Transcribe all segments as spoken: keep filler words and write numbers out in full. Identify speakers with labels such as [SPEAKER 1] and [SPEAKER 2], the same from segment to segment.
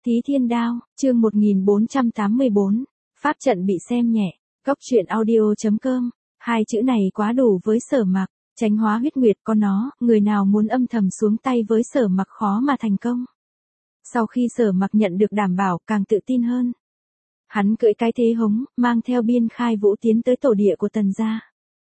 [SPEAKER 1] Thí Thiên Đao, chương một nghìn bốn trăm tám mươi bốn, pháp trận bị xem nhẹ, góc truyện audio chấm com, hai chữ này quá đủ với Sở Mặc, tránh hóa huyết nguyệt có nó, người nào muốn âm thầm xuống tay với Sở Mặc khó mà thành công. Sau khi Sở Mặc nhận được đảm bảo càng tự tin hơn. Hắn cưỡi cái thế hống, mang theo Biên Khai Vũ tiến tới tổ địa của Tần gia.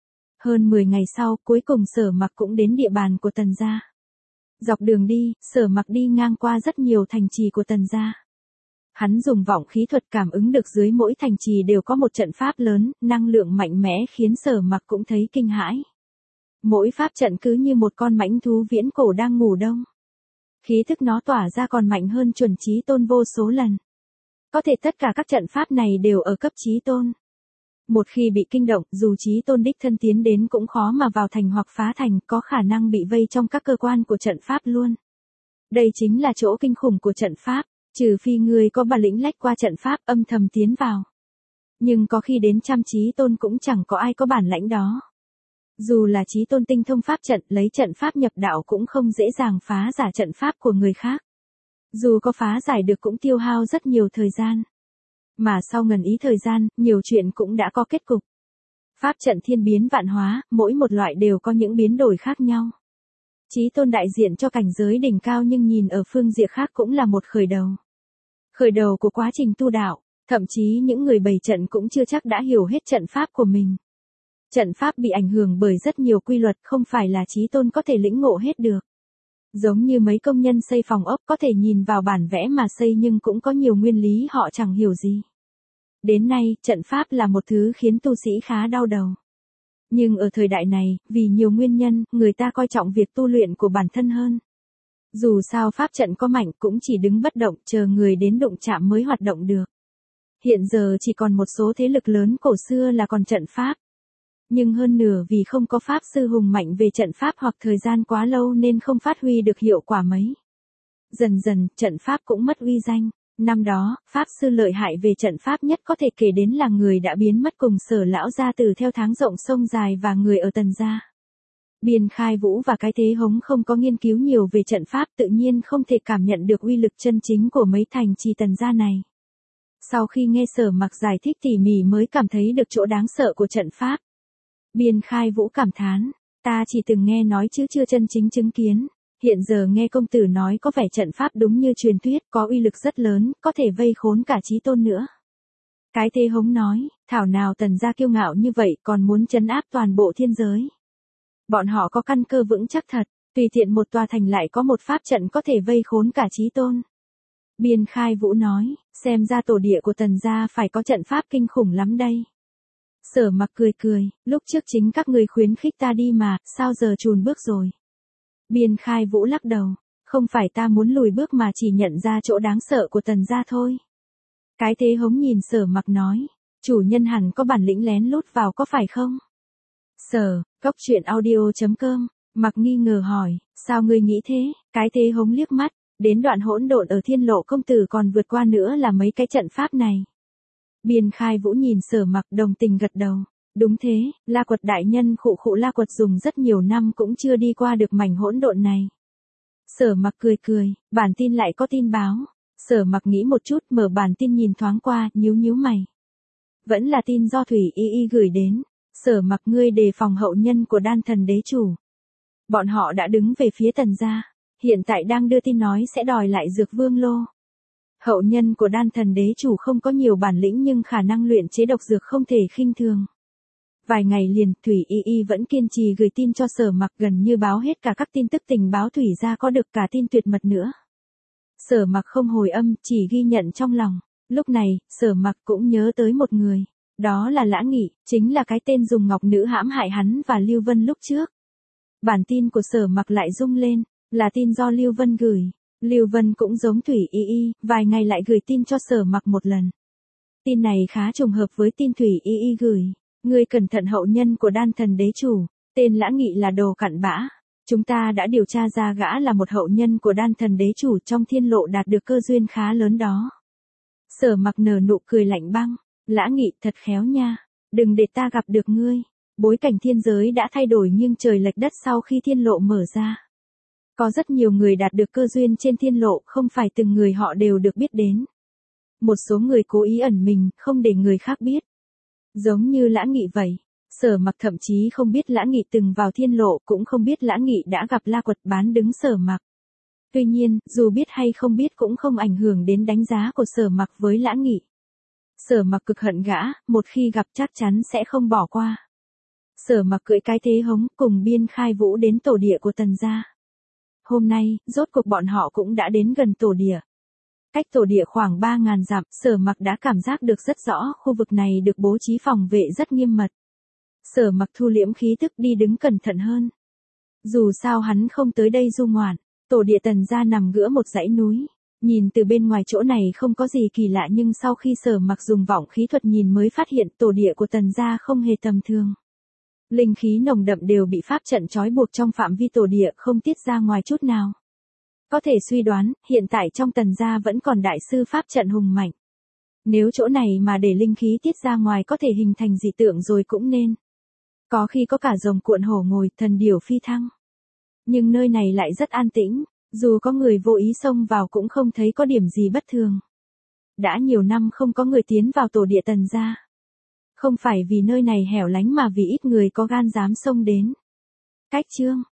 [SPEAKER 1] Hơn mười ngày sau, cuối cùng Sở Mặc cũng đến địa bàn của Tần gia. Dọc đường đi, Sở Mặc đi ngang qua rất nhiều thành trì của Tần gia. Hắn dùng vọng khí thuật cảm ứng được dưới mỗi thành trì đều có một trận pháp lớn, năng lượng mạnh mẽ khiến Sở Mặc cũng thấy kinh hãi. Mỗi pháp trận cứ như một con mãnh thú viễn cổ đang ngủ đông. Khí thức nó tỏa ra còn mạnh hơn chuẩn chí tôn vô số lần. Có thể tất cả các trận pháp này đều ở cấp chí tôn. Một khi bị kinh động, dù chí tôn đích thân tiến đến cũng khó mà vào thành hoặc phá thành, có khả năng bị vây trong các cơ quan của trận pháp luôn. Đây chính là chỗ kinh khủng của trận pháp, trừ phi người có bản lĩnh lách qua trận pháp âm thầm tiến vào. Nhưng có khi đến trăm chí tôn cũng chẳng có ai có bản lãnh đó. Dù là chí tôn tinh thông pháp trận, lấy trận pháp nhập đạo cũng không dễ dàng phá giả trận pháp của người khác. Dù có phá giải được cũng tiêu hao rất nhiều thời gian. Mà sau ngần ý thời gian, nhiều chuyện cũng đã có kết cục. Pháp trận thiên biến vạn hóa, mỗi một loại đều có những biến đổi khác nhau. Chí tôn đại diện cho cảnh giới đỉnh cao nhưng nhìn ở phương diện khác cũng là một khởi đầu. Khởi đầu của quá trình tu đạo, thậm chí những người bày trận cũng chưa chắc đã hiểu hết trận pháp của mình. Trận pháp bị ảnh hưởng bởi rất nhiều quy luật không phải là chí tôn có thể lĩnh ngộ hết được. Giống như mấy công nhân xây phòng ốc có thể nhìn vào bản vẽ mà xây nhưng cũng có nhiều nguyên lý họ chẳng hiểu gì. Đến nay, trận pháp là một thứ khiến tu sĩ khá đau đầu. Nhưng ở thời đại này, vì nhiều nguyên nhân, người ta coi trọng việc tu luyện của bản thân hơn. Dù sao pháp trận có mạnh cũng chỉ đứng bất động chờ người đến đụng chạm mới hoạt động được. Hiện giờ chỉ còn một số thế lực lớn cổ xưa là còn trận pháp. Nhưng hơn nửa vì không có pháp sư hùng mạnh về trận pháp hoặc thời gian quá lâu nên không phát huy được hiệu quả mấy. Dần dần, trận pháp cũng mất uy danh. Năm đó, pháp sư lợi hại về trận pháp nhất có thể kể đến là người đã biến mất cùng Sở lão gia từ theo tháng rộng sông dài và người ở Tần gia. Biên Khai Vũ và cái thế hống không có nghiên cứu nhiều về trận pháp tự nhiên không thể cảm nhận được uy lực chân chính của mấy thành trì Tần gia này. Sau khi nghe Sở Mặc giải thích tỉ mỉ mới cảm thấy được chỗ đáng sợ của trận pháp. Biên Khai Vũ cảm thán, ta chỉ từng nghe nói chứ chưa chân chính chứng kiến. Hiện giờ nghe công tử nói có vẻ trận pháp đúng như truyền thuyết, có uy lực rất lớn, có thể vây khốn cả chí tôn nữa. Cái thế hống nói, thảo nào Tần gia kiêu ngạo như vậy còn muốn trấn áp toàn bộ thiên giới. Bọn họ có căn cơ vững chắc thật, tùy tiện một tòa thành lại có một pháp trận có thể vây khốn cả chí tôn. Biên Khai Vũ nói, xem ra tổ địa của Tần gia phải có trận pháp kinh khủng lắm đây. Sở Mặc cười cười, lúc trước chính các người khuyến khích ta đi mà, sao giờ chùn bước rồi. Biên Khai Vũ lắc đầu, không phải ta muốn lùi bước mà chỉ nhận ra chỗ đáng sợ của Tần gia thôi. Cái thế hống nhìn Sở Mặc nói, chủ nhân hẳn có bản lĩnh lén lút vào có phải không? Sở, góc truyện audio chấm com, Mặc nghi ngờ hỏi, sao ngươi nghĩ thế? Cái thế hống liếc mắt, đến đoạn hỗn độn ở Thiên Lộ công tử còn vượt qua nữa là mấy cái trận pháp này. Biên Khai Vũ nhìn Sở Mặc đồng tình gật đầu. Đúng thế, La Quật đại nhân khụ khụ La Quật dùng rất nhiều năm cũng chưa đi qua được mảnh hỗn độn này. Sở Mặc cười cười, bản tin lại có tin báo. Sở Mặc nghĩ một chút mở bản tin nhìn thoáng qua, nhíu nhíu mày. Vẫn là tin do Thủy Y Y gửi đến. Sở Mặc ngươi đề phòng hậu nhân của Đan Thần Đế Chủ. Bọn họ đã đứng về phía Tần gia, hiện tại đang đưa tin nói sẽ đòi lại Dược Vương Lô. Hậu nhân của Đan Thần Đế Chủ không có nhiều bản lĩnh nhưng khả năng luyện chế độc dược không thể khinh thường. Vài ngày liền, Thủy Y Y vẫn kiên trì gửi tin cho Sở Mặc gần như báo hết cả các tin tức tình báo Thủy gia có được cả tin tuyệt mật nữa. Sở Mặc không hồi âm, chỉ ghi nhận trong lòng. Lúc này, Sở Mặc cũng nhớ tới một người. Đó là Lã Nghị, chính là cái tên dùng ngọc nữ hãm hại hắn và Lưu Vân lúc trước. Bản tin của Sở Mặc lại rung lên, là tin do Lưu Vân gửi. Lưu Vân cũng giống Thủy Y Y, vài ngày lại gửi tin cho Sở Mặc một lần. Tin này khá trùng hợp với tin Thủy Y Y gửi. Ngươi cẩn thận hậu nhân của Đan Thần Đế Chủ, tên Lã Nghị là đồ cặn bã. Chúng ta đã điều tra ra gã là một hậu nhân của Đan Thần Đế Chủ trong Thiên Lộ đạt được cơ duyên khá lớn đó. Sở Mặc nở nụ cười lạnh băng, Lã Nghị thật khéo nha, đừng để ta gặp được ngươi. Bối cảnh thiên giới đã thay đổi nghiêng trời lệch đất sau khi Thiên Lộ mở ra. Có rất nhiều người đạt được cơ duyên trên thiên lộ, không phải từng người họ đều được biết đến. Một số người cố ý ẩn mình, không để người khác biết. Giống như Lã Nghị vậy. Sở Mặc thậm chí không biết Lã Nghị từng vào thiên lộ, cũng không biết Lã Nghị đã gặp La Quật bán đứng Sở Mặc. Tuy nhiên, dù biết hay không biết cũng không ảnh hưởng đến đánh giá của Sở Mặc với Lã Nghị. Sở Mặc cực hận gã, một khi gặp chắc chắn sẽ không bỏ qua. Sở Mặc cưỡi cái thế hống, cùng Biên Khai Vũ đến tổ địa của Tần gia. Hôm nay, rốt cuộc bọn họ cũng đã đến gần tổ địa. Cách tổ địa khoảng ba ngàn dặm, Sở Mặc đã cảm giác được rất rõ, khu vực này được bố trí phòng vệ rất nghiêm mật. Sở Mặc thu liễm khí tức đi đứng cẩn thận hơn. Dù sao hắn không tới đây du ngoạn, tổ địa Tần gia nằm giữa một dãy núi. Nhìn từ bên ngoài chỗ này không có gì kỳ lạ, nhưng sau khi Sở Mặc dùng vọng khí thuật nhìn mới phát hiện tổ địa của Tần gia không hề tầm thường. Linh khí nồng đậm đều bị pháp trận trói buộc trong phạm vi tổ địa, không tiết ra ngoài chút nào. Có thể suy đoán, hiện tại trong Tần gia vẫn còn đại sư pháp trận hùng mạnh. Nếu chỗ này mà để linh khí tiết ra ngoài có thể hình thành dị tượng rồi cũng nên. Có khi có cả rồng cuộn hổ ngồi, thần điểu phi thăng. Nhưng nơi này lại rất an tĩnh, dù có người vô ý xông vào cũng không thấy có điểm gì bất thường. Đã nhiều năm không có người tiến vào tổ địa Tần gia. Không phải vì nơi này hẻo lánh mà vì ít người có gan dám xông đến. Cách chương